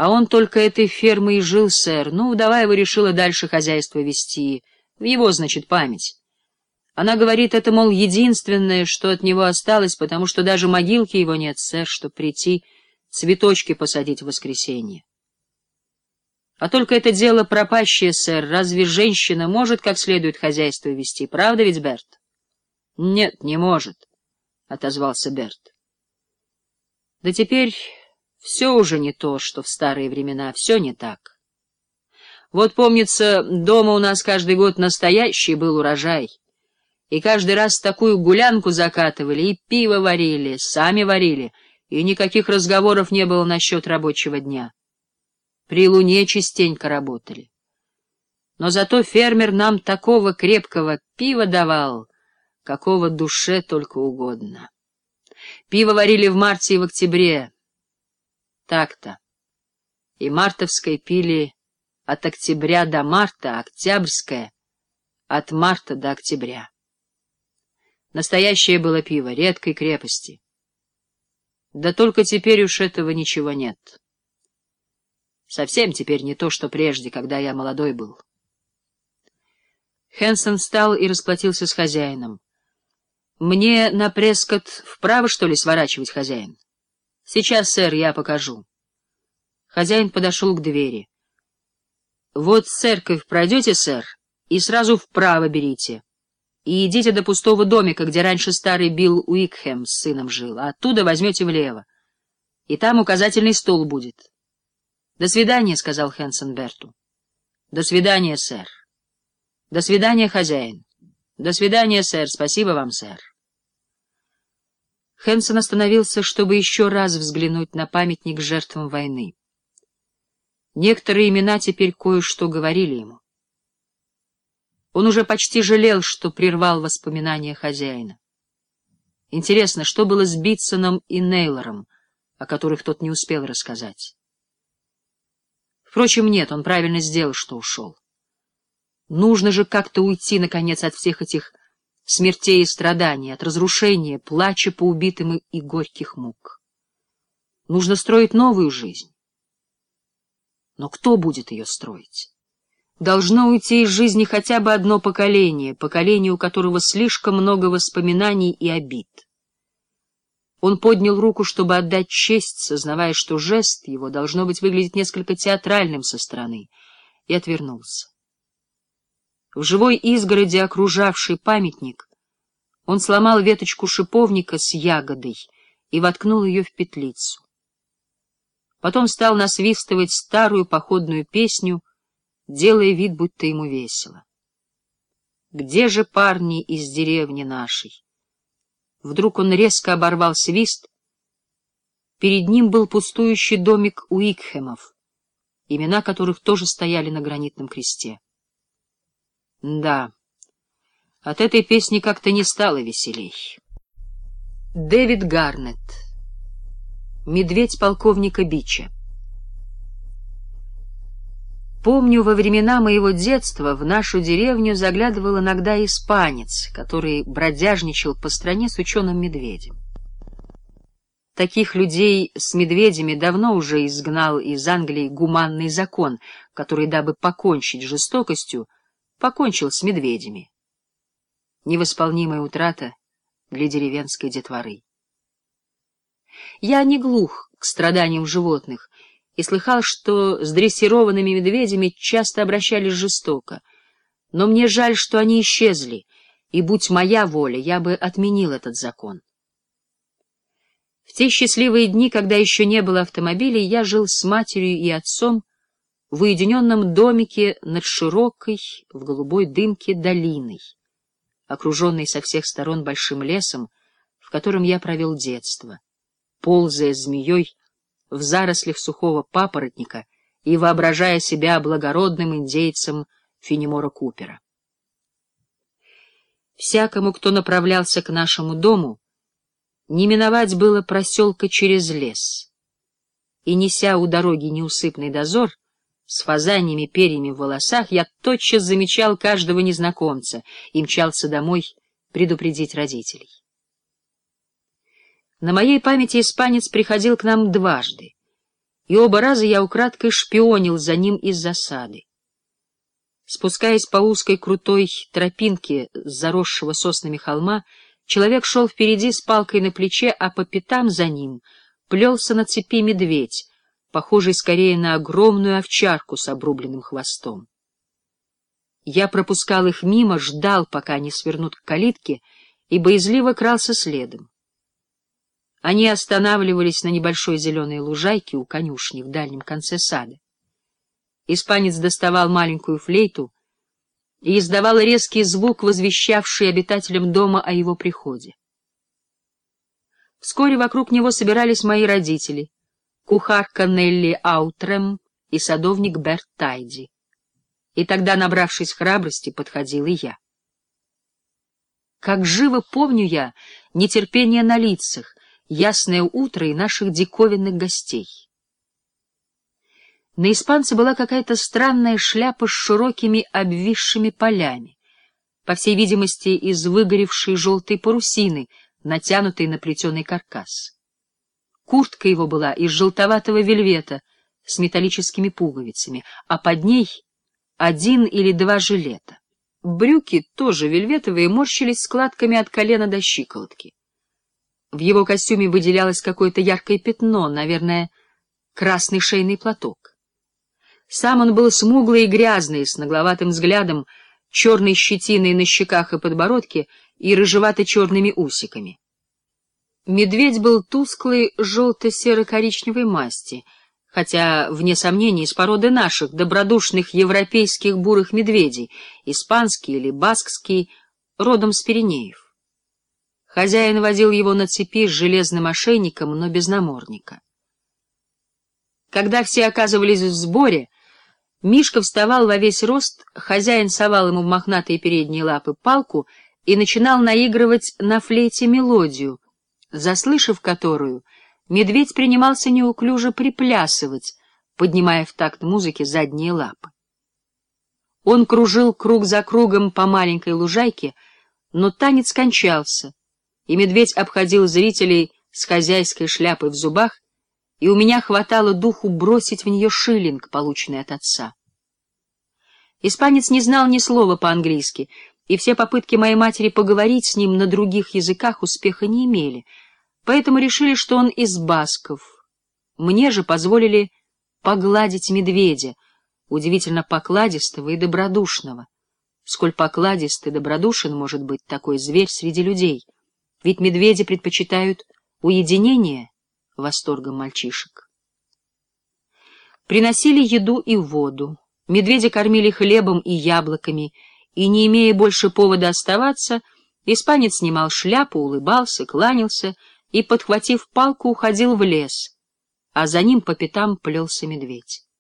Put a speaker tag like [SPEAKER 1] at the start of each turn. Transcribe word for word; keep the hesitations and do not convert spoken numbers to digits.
[SPEAKER 1] А он только этой фермой и жил, сэр. Ну, вдова его решила дальше хозяйство вести. В его, значит, память. Она говорит, это, мол, единственное, что от него осталось, потому что даже могилки его нет, сэр, чтоб прийти цветочки посадить в воскресенье. А только это дело пропащее, сэр. Разве женщина может как следует хозяйство вести? Правда ведь, Берт? — Нет, не может, — отозвался Берт. — Да теперь все уже не то, что в старые времена, все не так. Вот, помнится, дома у нас каждый год настоящий был урожай, и каждый раз такую гулянку закатывали, и пиво варили, сами варили, и никаких разговоров не было насчет рабочего дня. При луне частенько работали. Но зато фермер нам такого крепкого пива давал, какого душе только угодно. Пиво варили в марте и в октябре. Так-то. И мартовское пили от октября до марта, а октябрьское — от марта до октября. Настоящее было пиво, редкой крепости. Да только теперь уж этого ничего нет. Совсем теперь не то, что прежде, когда я молодой был. Хэнсон встал и расплатился с хозяином. — Мне на Прескотт вправо, что ли, сворачивать, хозяин? — Сейчас, сэр, я покажу. Хозяин подошел к двери. — Вот церковь пройдете, сэр, и сразу вправо берите. И идите до пустого домика, где раньше старый Билл Уикхэм с сыном жил, а оттуда возьмете влево. И там указательный стол будет. — До свидания, — сказал Хэнсон Берту. — До свидания, сэр. — До свидания, хозяин. — До свидания, сэр. Спасибо вам, сэр. Хэнсон остановился, чтобы еще раз взглянуть на памятник жертвам войны. Некоторые имена теперь кое-что говорили ему. Он уже почти жалел, что прервал воспоминания хозяина. Интересно, что было с Битсоном и Нейлором, о которых тот не успел рассказать. Впрочем, нет, он правильно сделал, что ушел. Нужно же как-то уйти, наконец, от всех этих смертей и страданий, от разрушения, плача по убитым и горьких мук. Нужно строить новую жизнь. Но кто будет ее строить? Должно уйти из жизни хотя бы одно поколение, поколение, у которого слишком много воспоминаний и обид. Он поднял руку, чтобы отдать честь, сознавая, что жест его должно быть выглядеть несколько театральным со стороны, и отвернулся. В живой изгороди, окружавшей памятник, он сломал веточку шиповника с ягодой и воткнул ее в петлицу. Потом стал насвистывать старую походную песню, делая вид, будто ему весело. «Где же парни из деревни нашей?» Вдруг он резко оборвал свист. Перед ним был пустующий домик Уикхэмов, имена которых тоже стояли на гранитном кресте. Да, от этой песни как-то не стало веселей. Дэвид Гарнетт. Медведь полковника Бича. Помню, во времена моего детства в нашу деревню заглядывал иногда испанец, который бродяжничал по стране с ученым медведем. Таких людей с медведями давно уже изгнал из Англии гуманный закон, который, дабы покончить с жестокостью, покончил с медведями. Невосполнимая утрата для деревенской детворы. Я не глух к страданиям животных и слыхал, что с дрессированными медведями часто обращались жестоко, но мне жаль, что они исчезли, и, будь моя воля, я бы отменил этот закон. В те счастливые дни, когда еще не было автомобилей, я жил с матерью и отцом в уединенном домике над широкой, в голубой дымке долиной, окруженной со всех сторон большим лесом, в котором я провел детство, ползая змеей в зарослях сухого папоротника и воображая себя благородным индейцем Фенемора Купера. Всякому, кто направлялся к нашему дому, не миновать было проселка через лес, и, неся у дороги неусыпный дозор, с фазаньими перьями в волосах, я тотчас замечал каждого незнакомца и мчался домой предупредить родителей. На моей памяти испанец приходил к нам дважды, и оба раза я украдкой шпионил за ним из засады. Спускаясь по узкой крутой тропинке с заросшего соснами холма, человек шел впереди с палкой на плече, а по пятам за ним плелся на цепи медведь, похожий скорее на огромную овчарку с обрубленным хвостом. Я пропускал их мимо, ждал, пока они свернут к калитке, и боязливо крался следом. Они останавливались на небольшой зеленой лужайке у конюшни в дальнем конце сада. Испанец доставал маленькую флейту и издавал резкий звук, возвещавший обитателям дома о его приходе. Вскоре вокруг него собирались мои родители, кухарка Нелли Аутрем и садовник Берт Тайди. И тогда, набравшись храбрости, подходил и я. Как живо помню я нетерпение на лицах, ясное утро и наших диковинных гостей. На испанце была какая-то странная шляпа с широкими обвисшими полями, по всей видимости, из выгоревшей желтой парусины, натянутой на плетеный каркас. Куртка его была из желтоватого вельвета с металлическими пуговицами, а под ней один или два жилета. Брюки, тоже вельветовые, морщились складками от колена до щиколотки. В его костюме выделялось какое-то яркое пятно, наверное, красный шейный платок. Сам он был смуглый и грязный, с нагловатым взглядом, черной щетиной на щеках и подбородке и рыжевато-черными усиками. Медведь был тусклой желто-серо-коричневой масти, хотя, вне сомнений, из породы наших, добродушных европейских бурых медведей, испанский или баскский, родом с Пиренеев. Хозяин водил его на цепи с железным ошейником, но без намордника. Когда все оказывались в сборе, Мишка вставал во весь рост, хозяин совал ему в мохнатые передние лапы палку и начинал наигрывать на флейте мелодию, заслышав которую, медведь принимался неуклюже приплясывать, поднимая в такт музыки задние лапы. Он кружил круг за кругом по маленькой лужайке, но танец кончался, и медведь обходил зрителей с хозяйской шляпой в зубах, и у меня хватало духу бросить в нее шиллинг, полученный от отца. Испанец не знал ни слова по-английски, и все попытки моей матери поговорить с ним на других языках успеха не имели, поэтому решили, что он из басков. Мне же позволили погладить медведя, удивительно покладистого и добродушного. Сколь покладист и добродушен может быть такой зверь среди людей, ведь медведи предпочитают уединение восторгом мальчишек. Приносили еду и воду, медведя кормили хлебом и яблоками, и, не имея больше повода оставаться, испанец снимал шляпу, улыбался, кланялся и, подхватив палку, уходил в лес, а за ним по пятам плелся медведь.